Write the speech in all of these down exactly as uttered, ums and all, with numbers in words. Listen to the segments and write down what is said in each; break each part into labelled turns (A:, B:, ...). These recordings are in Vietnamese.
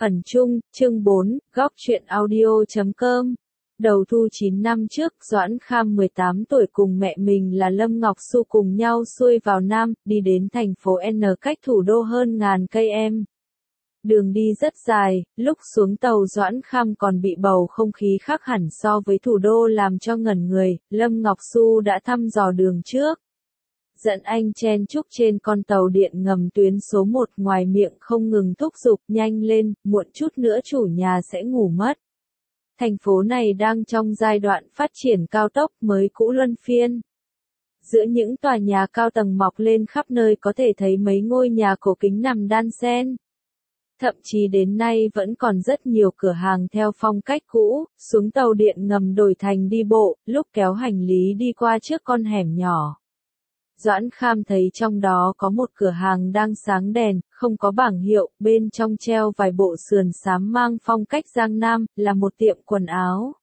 A: Ẩn Chung, chương bốn, góc truyện audio chấm com. Đầu thu chín năm trước, Doãn Kham mười tám tuổi cùng mẹ mình là Lâm Ngọc Xu cùng nhau xuôi vào Nam, đi đến thành phố N cách thủ đô hơn ngàn cây em. Đường đi rất dài, lúc xuống tàu Doãn Kham còn bị bầu không khí khác hẳn so với thủ đô làm cho ngẩn người, Lâm Ngọc Xu đã thăm dò đường trước. Dẫn anh chen chúc trên con tàu điện ngầm tuyến số một, ngoài miệng không ngừng thúc giục nhanh lên, muộn chút nữa chủ nhà sẽ ngủ mất. Thành phố này đang trong giai đoạn phát triển cao tốc mới cũ luân phiên. Giữa những tòa nhà cao tầng mọc lên khắp nơi có thể thấy mấy ngôi nhà cổ kính nằm đan xen. Thậm chí đến nay vẫn còn rất nhiều cửa hàng theo phong cách cũ, xuống tàu điện ngầm đổi thành đi bộ, lúc kéo hành lý đi qua trước con hẻm nhỏ. Doãn Kham thấy trong đó có một cửa hàng đang sáng đèn, không có bảng hiệu, bên trong treo vài bộ sườn xám mang phong cách Giang Nam, là một tiệm quần áo.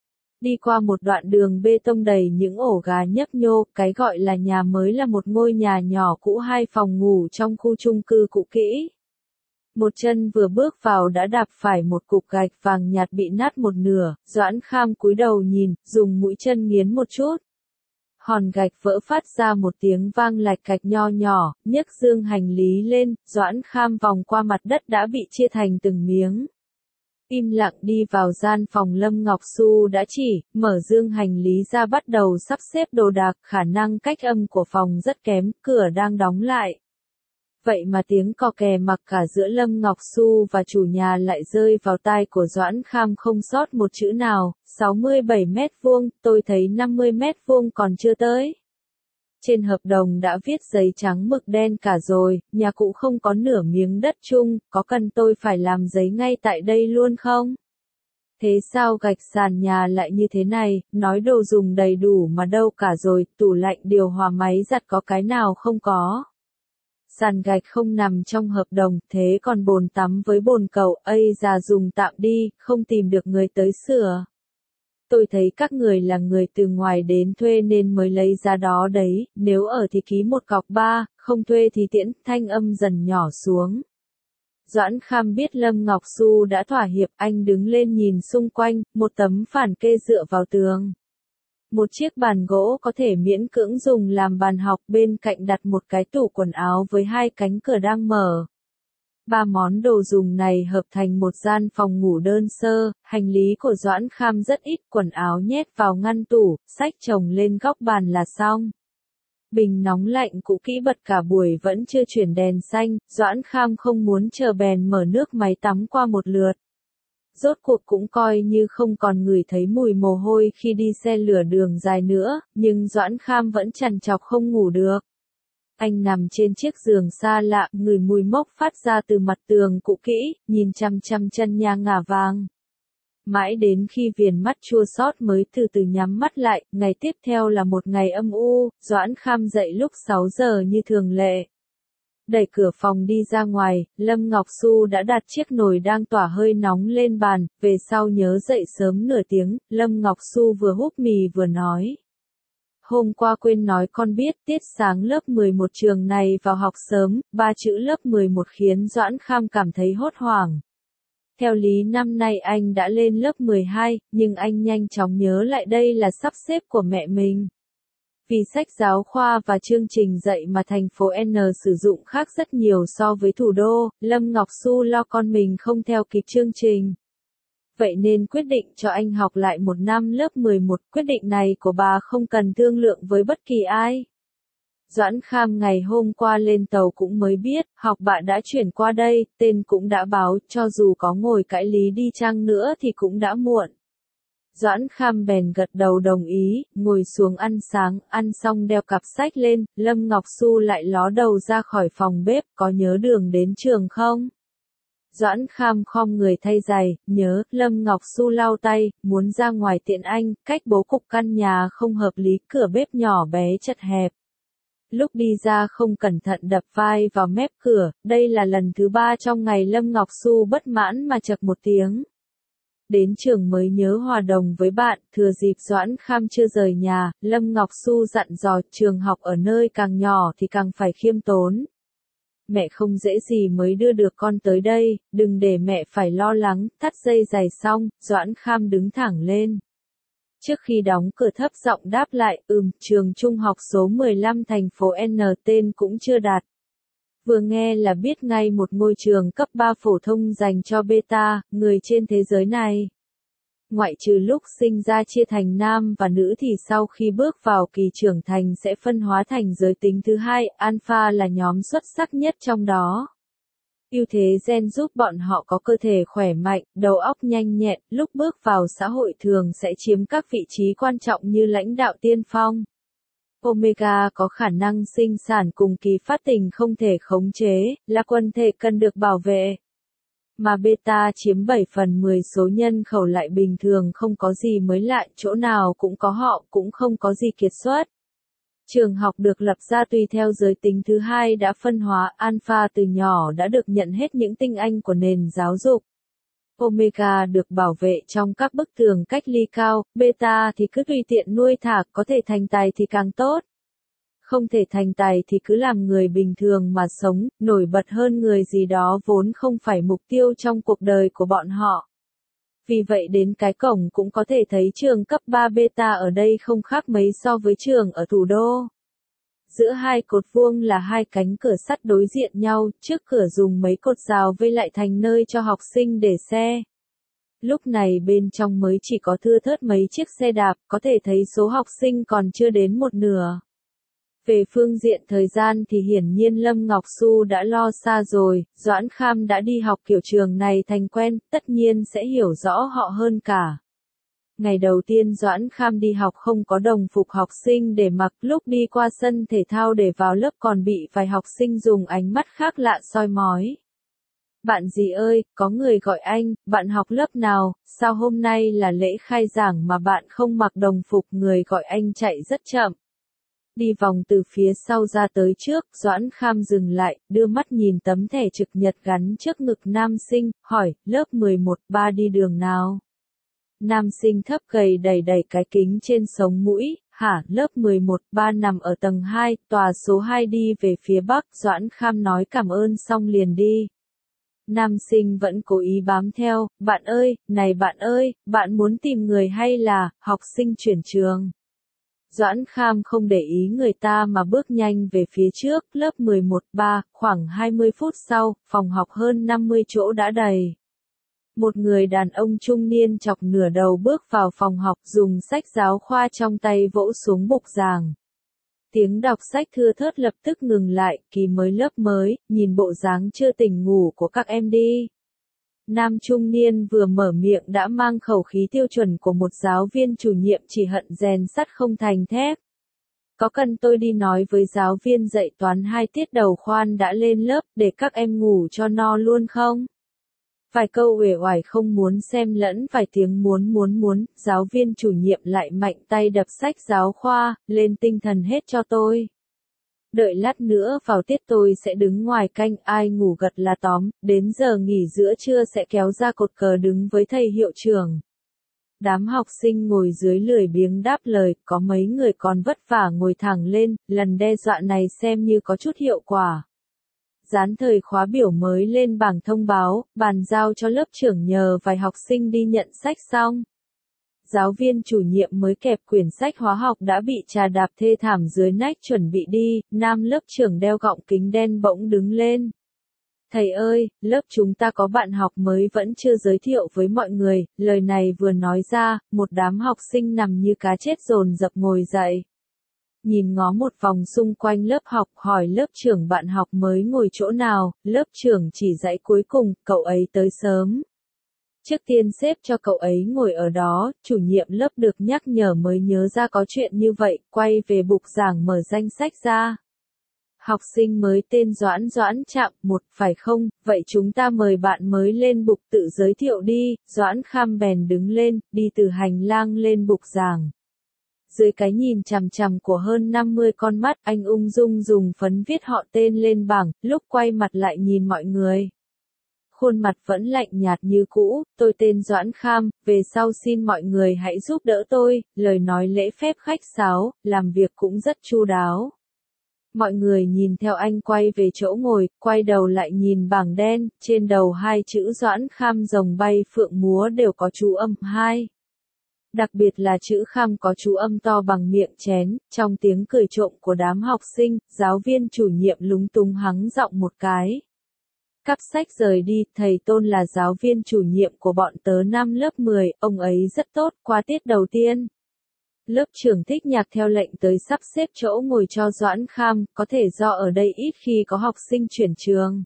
A: Đi qua một đoạn đường bê tông đầy những ổ gà nhấp nhô, cái gọi là nhà mới là một ngôi nhà nhỏ cũ hai phòng ngủ trong khu chung cư cũ kỹ. Một chân vừa bước vào đã đạp phải một cục gạch vàng nhạt bị nát một nửa, Doãn Kham cúi đầu nhìn, dùng mũi chân nghiến một chút. Hòn gạch vỡ phát ra một tiếng vang lạch cạch nho nhỏ, nhấc dương hành lý lên, Doãn Kham vòng qua mặt đất đã bị chia thành từng miếng. Im lặng đi vào gian phòng Lâm Ngọc Xu đã chỉ, mở dương hành lý ra bắt đầu sắp xếp đồ đạc, khả năng cách âm của phòng rất kém, cửa đang đóng lại. Vậy mà tiếng cò kè mặc cả giữa Lâm Ngọc Xu và chủ nhà lại rơi vào tai của Doãn Kham không sót một chữ nào, sáu mươi bảy mét vuông, tôi thấy năm mươi mét vuông còn chưa tới. Trên hợp đồng đã viết giấy trắng mực đen cả rồi, nhà cụ không có nửa miếng đất chung, có cần tôi phải làm giấy ngay tại đây luôn không? Thế sao gạch sàn nhà lại như thế này, nói đồ dùng đầy đủ mà đâu cả rồi, tủ lạnh điều hòa máy giặt có cái nào không có. Sàn gạch không nằm trong hợp đồng, thế còn bồn tắm với bồn cầu, ây già dùng tạm đi, không tìm được người tới sửa. Tôi thấy các người là người từ ngoài đến thuê nên mới lấy giá đó đấy, nếu ở thì ký một cọc ba, không thuê thì tiễn, thanh âm dần nhỏ xuống. Doãn Kham biết Lâm Ngọc Xu đã thỏa hiệp, anh đứng lên nhìn xung quanh, một tấm phản kê dựa vào tường. Một chiếc bàn gỗ có thể miễn cưỡng dùng làm bàn học, bên cạnh đặt một cái tủ quần áo với hai cánh cửa đang mở. Ba món đồ dùng này hợp thành một gian phòng ngủ đơn sơ, hành lý của Doãn Kham rất ít, quần áo nhét vào ngăn tủ, sách chồng lên góc bàn là xong. Bình nóng lạnh cũ kỹ bật cả buổi vẫn chưa chuyển đèn xanh, Doãn Kham không muốn chờ bèn mở nước máy tắm qua một lượt. Rốt cuộc cũng coi như không còn ngửi thấy mùi mồ hôi khi đi xe lửa đường dài nữa, nhưng Doãn Kham vẫn trằn trọc không ngủ được. Anh nằm trên chiếc giường xa lạ, ngửi mùi mốc phát ra từ mặt tường cũ kỹ, nhìn chăm chăm chân nhà ngả vàng. Mãi đến khi viền mắt chua xót mới từ từ nhắm mắt lại, ngày tiếp theo là một ngày âm u, Doãn Kham dậy lúc sáu giờ như thường lệ. Đẩy cửa phòng đi ra ngoài, Lâm Ngọc Xu đã đặt chiếc nồi đang tỏa hơi nóng lên bàn, về sau nhớ dậy sớm nửa tiếng, Lâm Ngọc Xu vừa húp mì vừa nói. Hôm qua quên nói con biết, tiết sáng lớp mười một trường này vào học sớm, ba chữ lớp mười một khiến Doãn Kham cảm thấy hốt hoảng. Theo lý năm nay anh đã lên lớp mười hai, nhưng anh nhanh chóng nhớ lại đây là sắp xếp của mẹ mình. Vì sách giáo khoa và chương trình dạy mà thành phố N sử dụng khác rất nhiều so với thủ đô, Lâm Ngọc Xu lo con mình không theo kịp chương trình. Vậy nên quyết định cho anh học lại một năm lớp mười một, quyết định này của bà không cần thương lượng với bất kỳ ai. Doãn Kham ngày hôm qua lên tàu cũng mới biết, học bạ đã chuyển qua đây, tên cũng đã báo, cho dù có ngồi cãi lý đi chăng nữa thì cũng đã muộn. Doãn Kham bèn gật đầu đồng ý, ngồi xuống ăn sáng, ăn xong đeo cặp sách lên, Lâm Ngọc Xu lại ló đầu ra khỏi phòng bếp, có nhớ đường đến trường không? Doãn Kham khom người thay giày, nhớ, Lâm Ngọc Xu lau tay, muốn ra ngoài tiện anh, cách bố cục căn nhà không hợp lý, cửa bếp nhỏ bé chật hẹp. Lúc đi ra không cẩn thận đập vai vào mép cửa, đây là lần thứ ba trong ngày Lâm Ngọc Xu bất mãn mà chậc một tiếng. Đến trường mới nhớ hòa đồng với bạn, thừa dịp Doãn Kham chưa rời nhà, Lâm Ngọc Xu dặn dò trường học ở nơi càng nhỏ thì càng phải khiêm tốn. Mẹ không dễ gì mới đưa được con tới đây, đừng để mẹ phải lo lắng. Thắt dây giày xong, Doãn Kham đứng thẳng lên. Trước khi đóng cửa thấp giọng đáp lại, ừm, trường trung học số mười lăm thành phố N tên cũng chưa đạt. Vừa nghe là biết ngay một ngôi trường cấp ba phổ thông dành cho beta, người trên thế giới này. Ngoại trừ lúc sinh ra chia thành nam và nữ thì sau khi bước vào kỳ trưởng thành sẽ phân hóa thành giới tính thứ hai, alpha là nhóm xuất sắc nhất trong đó. Ưu thế gen giúp bọn họ có cơ thể khỏe mạnh, đầu óc nhanh nhẹn, lúc bước vào xã hội thường sẽ chiếm các vị trí quan trọng như lãnh đạo tiên phong. Omega có khả năng sinh sản cùng kỳ phát tình không thể khống chế, là quần thể cần được bảo vệ. Mà beta chiếm bảy phần mười số nhân khẩu lại bình thường không có gì mới lạ, chỗ nào cũng có họ, cũng không có gì kiệt xuất. Trường học được lập ra tùy theo giới tính thứ hai đã phân hóa, alpha từ nhỏ đã được nhận hết những tinh anh của nền giáo dục. Omega được bảo vệ trong các bức tường cách ly cao, beta thì cứ tùy tiện nuôi thả, có thể thành tài thì càng tốt. Không thể thành tài thì cứ làm người bình thường mà sống, nổi bật hơn người gì đó vốn không phải mục tiêu trong cuộc đời của bọn họ. Vì vậy đến cái cổng cũng có thể thấy trường cấp ba beta ở đây không khác mấy so với trường ở thủ đô. Giữa hai cột vuông là hai cánh cửa sắt đối diện nhau, trước cửa dùng mấy cột rào vây lại thành nơi cho học sinh để xe. Lúc này bên trong mới chỉ có thưa thớt mấy chiếc xe đạp, có thể thấy số học sinh còn chưa đến một nửa. Về phương diện thời gian thì hiển nhiên Lâm Ngọc Xu đã lo xa rồi, Doãn Kham đã đi học kiểu trường này thành quen, tất nhiên sẽ hiểu rõ họ hơn cả. Ngày đầu tiên Doãn Kham đi học không có đồng phục học sinh để mặc, lúc đi qua sân thể thao để vào lớp còn bị vài học sinh dùng ánh mắt khác lạ soi mói. Bạn gì ơi, có người gọi anh, bạn học lớp nào, sao hôm nay là lễ khai giảng mà bạn không mặc đồng phục, người gọi anh chạy rất chậm. Đi vòng từ phía sau ra tới trước, Doãn Kham dừng lại, đưa mắt nhìn tấm thẻ trực nhật gắn trước ngực nam sinh, hỏi, lớp mười một ba đi đường nào? Nam sinh thấp gầy đẩy đẩy cái kính trên sống mũi, hả, lớp mười một ba nằm ở tầng hai, tòa số hai đi về phía bắc, Doãn Kham nói cảm ơn xong liền đi. Nam sinh vẫn cố ý bám theo, bạn ơi, này bạn ơi, bạn muốn tìm người hay là, học sinh chuyển trường? Doãn Kham không để ý người ta mà bước nhanh về phía trước, lớp mười một ba, khoảng hai mươi phút sau, phòng học hơn năm mươi chỗ đã đầy. Một người đàn ông trung niên chọc nửa đầu bước vào phòng học dùng sách giáo khoa trong tay vỗ xuống bục giảng. Tiếng đọc sách thưa thớt lập tức ngừng lại, kỳ mới lớp mới, nhìn bộ dáng chưa tỉnh ngủ của các em đi. Nam trung niên vừa mở miệng đã mang khẩu khí tiêu chuẩn của một giáo viên chủ nhiệm chỉ hận rèn sắt không thành thép. Có cần tôi đi nói với giáo viên dạy toán hai tiết đầu khoan đã lên lớp để các em ngủ cho no luôn không? Vài câu uể oải không muốn xem lẫn vài tiếng muốn muốn muốn, giáo viên chủ nhiệm lại mạnh tay đập sách giáo khoa, lên tinh thần hết cho tôi. Đợi lát nữa vào tiết tôi sẽ đứng ngoài canh, ai ngủ gật là tóm, đến giờ nghỉ giữa trưa sẽ kéo ra cột cờ đứng với thầy hiệu trưởng. Đám học sinh ngồi dưới lười biếng đáp lời, có mấy người còn vất vả ngồi thẳng lên, lần đe dọa này xem như có chút hiệu quả. Dán thời khóa biểu mới lên bảng thông báo, bàn giao cho lớp trưởng nhờ vài học sinh đi nhận sách xong. Giáo viên chủ nhiệm mới kẹp quyển sách hóa học đã bị trà đạp thê thảm dưới nách chuẩn bị đi, nam lớp trưởng đeo gọng kính đen bỗng đứng lên. Thầy ơi, lớp chúng ta có bạn học mới vẫn chưa giới thiệu với mọi người, lời này vừa nói ra, một đám học sinh nằm như cá chết dồn dập ngồi dậy. Nhìn ngó một vòng xung quanh lớp học hỏi lớp trưởng bạn học mới ngồi chỗ nào, lớp trưởng chỉ dãy cuối cùng, cậu ấy tới sớm. Trước tiên xếp cho cậu ấy ngồi ở đó, chủ nhiệm lớp được nhắc nhở mới nhớ ra có chuyện như vậy, quay về bục giảng mở danh sách ra. Học sinh mới tên Doãn Doãn Trạm, một, phải không, vậy chúng ta mời bạn mới lên bục tự giới thiệu đi, Doãn Kham bèn đứng lên, đi từ hành lang lên bục giảng. Dưới cái nhìn chằm chằm của hơn năm mươi con mắt, anh ung dung dùng phấn viết họ tên lên bảng, lúc quay mặt lại nhìn mọi người. Khuôn mặt vẫn lạnh nhạt như cũ, tôi tên Doãn Kham, về sau xin mọi người hãy giúp đỡ tôi, lời nói lễ phép khách sáo, làm việc cũng rất chu đáo. Mọi người nhìn theo anh quay về chỗ ngồi, quay đầu lại nhìn bảng đen, trên đầu hai chữ Doãn Kham rồng bay phượng múa đều có chú âm hai. Đặc biệt là chữ Kham có chú âm to bằng miệng chén, trong tiếng cười trộm của đám học sinh, giáo viên chủ nhiệm lúng túng hắng giọng một cái. Cắp sách rời đi, thầy Tôn là giáo viên chủ nhiệm của bọn tớ năm lớp mười, ông ấy rất tốt, qua tiết đầu tiên. Lớp trưởng Thích Nhạc theo lệnh tới sắp xếp chỗ ngồi cho Doãn Kham, có thể do ở đây ít khi có học sinh chuyển trường.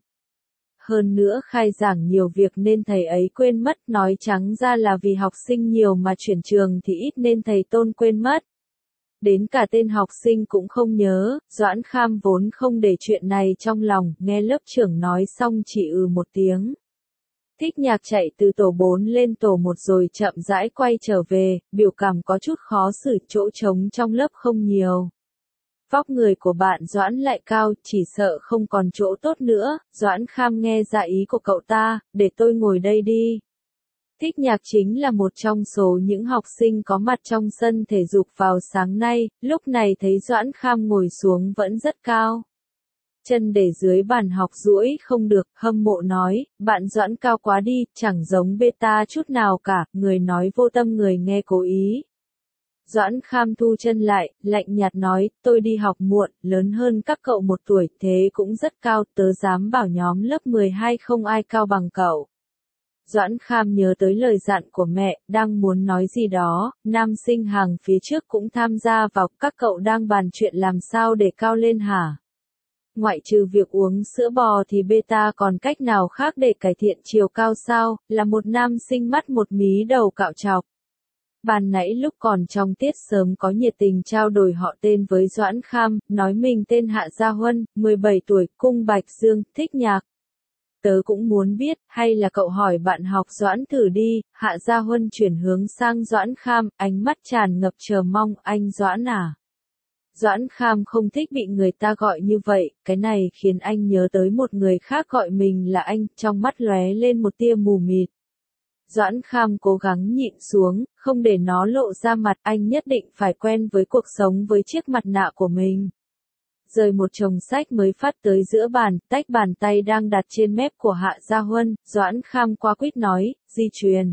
A: Hơn nữa khai giảng nhiều việc nên thầy ấy quên mất, nói trắng ra là vì học sinh nhiều mà chuyển trường thì ít nên thầy Tôn quên mất. Đến cả tên học sinh cũng không nhớ, Doãn Kham vốn không để chuyện này trong lòng, nghe lớp trưởng nói xong chỉ ừ một tiếng. Thích Nhạc chạy từ tổ bốn lên tổ một rồi chậm rãi quay trở về, biểu cảm có chút khó xử, chỗ trống trong lớp không nhiều. Vóc người của bạn Doãn lại cao, chỉ sợ không còn chỗ tốt nữa. Doãn Kham nghe ra ý của cậu ta, để tôi ngồi đây đi. Thích Nhạc chính là một trong số những học sinh có mặt trong sân thể dục vào sáng nay, lúc này thấy Doãn Kham ngồi xuống vẫn rất cao. Chân để dưới bàn học duỗi không được, hâm mộ nói, bạn Doãn cao quá đi, chẳng giống beta chút nào cả, người nói vô tâm người nghe cố ý. Doãn Kham thu chân lại, lạnh nhạt nói, tôi đi học muộn, lớn hơn các cậu một tuổi, thế cũng rất cao, tớ dám bảo nhóm lớp mười hai không ai cao bằng cậu. Doãn Kham nhớ tới lời dặn của mẹ, đang muốn nói gì đó, nam sinh hàng phía trước cũng tham gia vào, các cậu đang bàn chuyện làm sao để cao lên hả? Ngoại trừ việc uống sữa bò thì beta còn cách nào khác để cải thiện chiều cao sao, là một nam sinh mắt một mí đầu cạo trọc. Ban nãy lúc còn trong tiết sớm có nhiệt tình trao đổi họ tên với Doãn Kham, nói mình tên Hạ Gia Huân, mười bảy tuổi, cung Bạch Dương, Thích Nhạc. Tớ cũng muốn biết, hay là cậu hỏi bạn học Doãn thử đi. Hạ Gia Huân chuyển hướng sang Doãn Kham, ánh mắt tràn ngập chờ mong, anh Doãn à. Doãn Kham không thích bị người ta gọi như vậy, cái này khiến anh nhớ tới một người khác gọi mình là anh, trong mắt lóe lên một tia mù mịt. Doãn Kham cố gắng nhịn xuống, không để nó lộ ra mặt, anh nhất định phải quen với cuộc sống với chiếc mặt nạ của mình. Rời một chồng sách mới phát tới giữa bàn, tách bàn tay đang đặt trên mép của Hạ Gia Huân, Doãn Kham qua quýt nói, di truyền.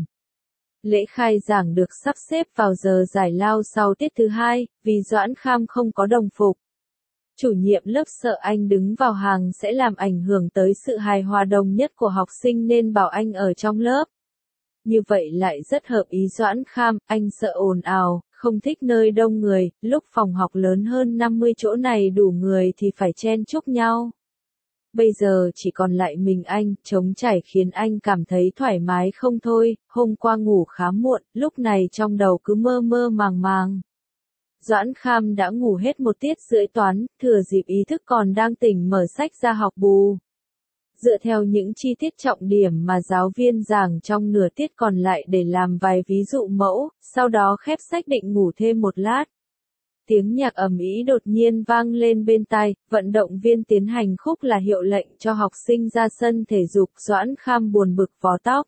A: Lễ khai giảng được sắp xếp vào giờ giải lao sau tiết thứ hai, vì Doãn Kham không có đồng phục. Chủ nhiệm lớp sợ anh đứng vào hàng sẽ làm ảnh hưởng tới sự hài hòa đồng nhất của học sinh nên bảo anh ở trong lớp. Như vậy lại rất hợp ý Doãn Kham, anh sợ ồn ào, không thích nơi đông người, lúc phòng học lớn hơn năm mươi chỗ này đủ người thì phải chen chúc nhau. Bây giờ chỉ còn lại mình anh, trống trải khiến anh cảm thấy thoải mái không thôi, hôm qua ngủ khá muộn, lúc này trong đầu cứ mơ mơ màng màng. Doãn Kham đã ngủ hết một tiết rưỡi toán, thừa dịp ý thức còn đang tỉnh mở sách ra học bù. Dựa theo những chi tiết trọng điểm mà giáo viên giảng trong nửa tiết còn lại để làm vài ví dụ mẫu, sau đó khép sách định ngủ thêm một lát. Tiếng nhạc ầm ĩ đột nhiên vang lên bên tai, vận động viên tiến hành khúc là hiệu lệnh cho học sinh ra sân thể dục. Doãn Kham buồn bực vò tóc,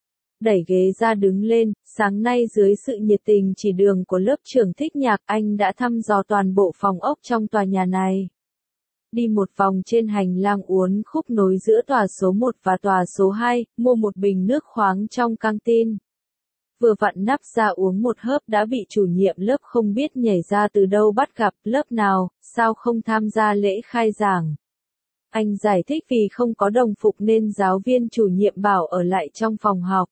A: đẩy ghế ra đứng lên, sáng nay dưới sự nhiệt tình chỉ đường của lớp trưởng Thích Nhạc, anh đã thăm dò toàn bộ phòng ốc trong tòa nhà này. Đi một vòng trên hành lang uốn khúc nối giữa tòa số một và tòa số hai, mua một bình nước khoáng trong căng tin. Vừa vặn nắp ra uống một hớp đã bị chủ nhiệm lớp không biết nhảy ra từ đâu bắt gặp, lớp nào, sao không tham gia lễ khai giảng. Anh giải thích vì không có đồng phục nên giáo viên chủ nhiệm bảo ở lại trong phòng học.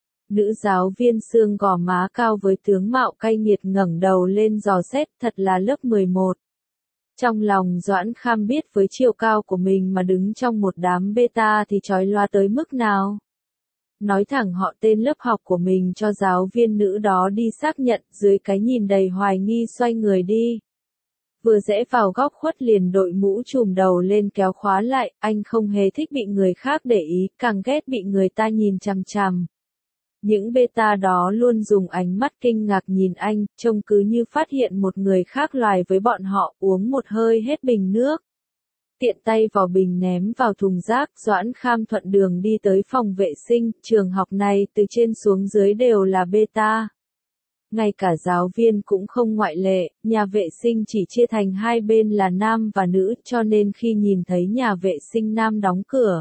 A: Nữ giáo viên xương gò má cao với tướng mạo cay nghiệt ngẩng đầu lên dò xét, thật là lớp mười một. Trong lòng Doãn Kham biết với chiều cao của mình mà đứng trong một đám beta thì chói loa tới mức nào. Nói thẳng họ tên lớp học của mình cho giáo viên nữ đó đi xác nhận, dưới cái nhìn đầy hoài nghi xoay người đi. Vừa rẽ vào góc khuất liền đội mũ trùm đầu lên kéo khóa lại, anh không hề thích bị người khác để ý, càng ghét bị người ta nhìn chằm chằm. Những beta đó luôn dùng ánh mắt kinh ngạc nhìn anh, trông cứ như phát hiện một người khác loài với bọn họ, uống một hơi hết bình nước. Tiện tay vò bình ném vào thùng rác, Doãn Kham thuận đường đi tới phòng vệ sinh, trường học này từ trên xuống dưới đều là beta. Ngay cả giáo viên cũng không ngoại lệ, nhà vệ sinh chỉ chia thành hai bên là nam và nữ, cho nên khi nhìn thấy nhà vệ sinh nam đóng cửa,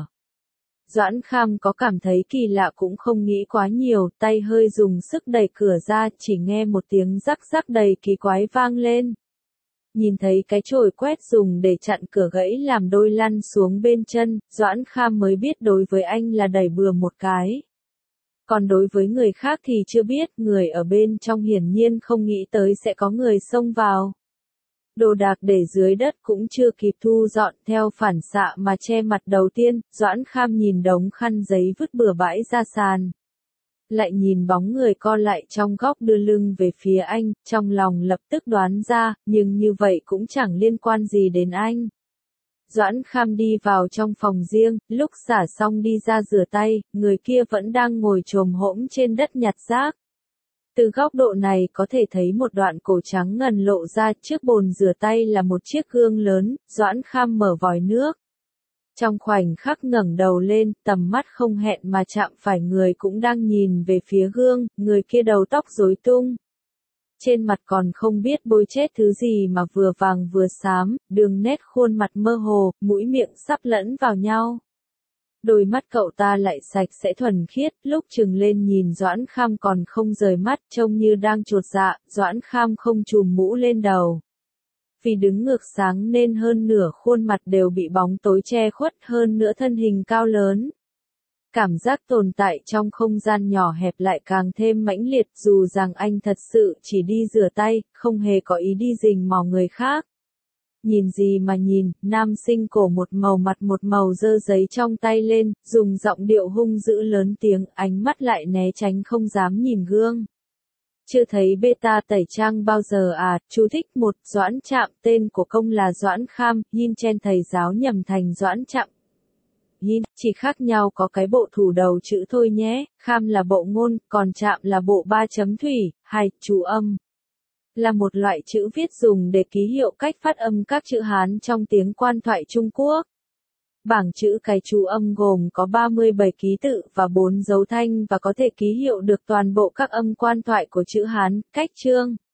A: Doãn Kham có cảm thấy kỳ lạ cũng không nghĩ quá nhiều, tay hơi dùng sức đẩy cửa ra, chỉ nghe một tiếng rắc rắc đầy kỳ quái vang lên. Nhìn thấy cái chổi quét dùng để chặn cửa gãy làm đôi lăn xuống bên chân, Doãn Kham mới biết đối với anh là đẩy bừa một cái. Còn đối với người khác thì chưa biết, người ở bên trong hiển nhiên không nghĩ tới sẽ có người xông vào. Đồ đạc để dưới đất cũng chưa kịp thu dọn, theo phản xạ mà che mặt đầu tiên, Doãn Kham nhìn đống khăn giấy vứt bừa bãi ra sàn. Lại nhìn bóng người co lại trong góc đưa lưng về phía anh, trong lòng lập tức đoán ra, nhưng như vậy cũng chẳng liên quan gì đến anh. Doãn Kham đi vào trong phòng riêng, lúc xả xong đi ra rửa tay, người kia vẫn đang ngồi chồm hổm trên đất nhặt rác. Từ góc độ này có thể thấy một đoạn cổ trắng ngần lộ ra, trước bồn rửa tay là một chiếc gương lớn, Doãn Kham mở vòi nước. Trong khoảnh khắc ngẩng đầu lên, tầm mắt không hẹn mà chạm phải người cũng đang nhìn về phía gương, người kia đầu tóc rối tung. Trên mặt còn không biết bôi chết thứ gì mà vừa vàng vừa xám, đường nét khuôn mặt mơ hồ, mũi miệng sắp lẫn vào nhau. Đôi mắt cậu ta lại sạch sẽ thuần khiết, lúc trừng lên nhìn Doãn Kham còn không rời mắt, trông như đang chột dạ, Doãn Kham không trùm mũ lên đầu. Vì đứng ngược sáng nên hơn nửa khuôn mặt đều bị bóng tối che khuất, hơn nữa thân hình cao lớn. Cảm giác tồn tại trong không gian nhỏ hẹp lại càng thêm mãnh liệt, dù rằng anh thật sự chỉ đi rửa tay, không hề có ý đi rình mò người khác. Nhìn gì mà nhìn, nam sinh cổ một màu mặt một màu giơ giấy trong tay lên, dùng giọng điệu hung dữ lớn tiếng, ánh mắt lại né tránh không dám nhìn gương. Chưa thấy beta tẩy trang bao giờ à, chú thích một, Doãn Trạm, tên của công là Doãn Kham, Yin Chen thầy giáo nhầm thành Doãn Trạm. Yin, chỉ khác nhau có cái bộ thủ đầu chữ thôi nhé, Kham là bộ ngôn, còn Trạm là bộ ba chấm thủy, hai, chú âm. Là một loại chữ viết dùng để ký hiệu cách phát âm các chữ Hán trong tiếng quan thoại Trung Quốc. Bảng chữ cái chú âm gồm có ba mươi bảy ký tự và bốn dấu thanh và có thể ký hiệu được toàn bộ các âm quan thoại của chữ Hán, cách chương.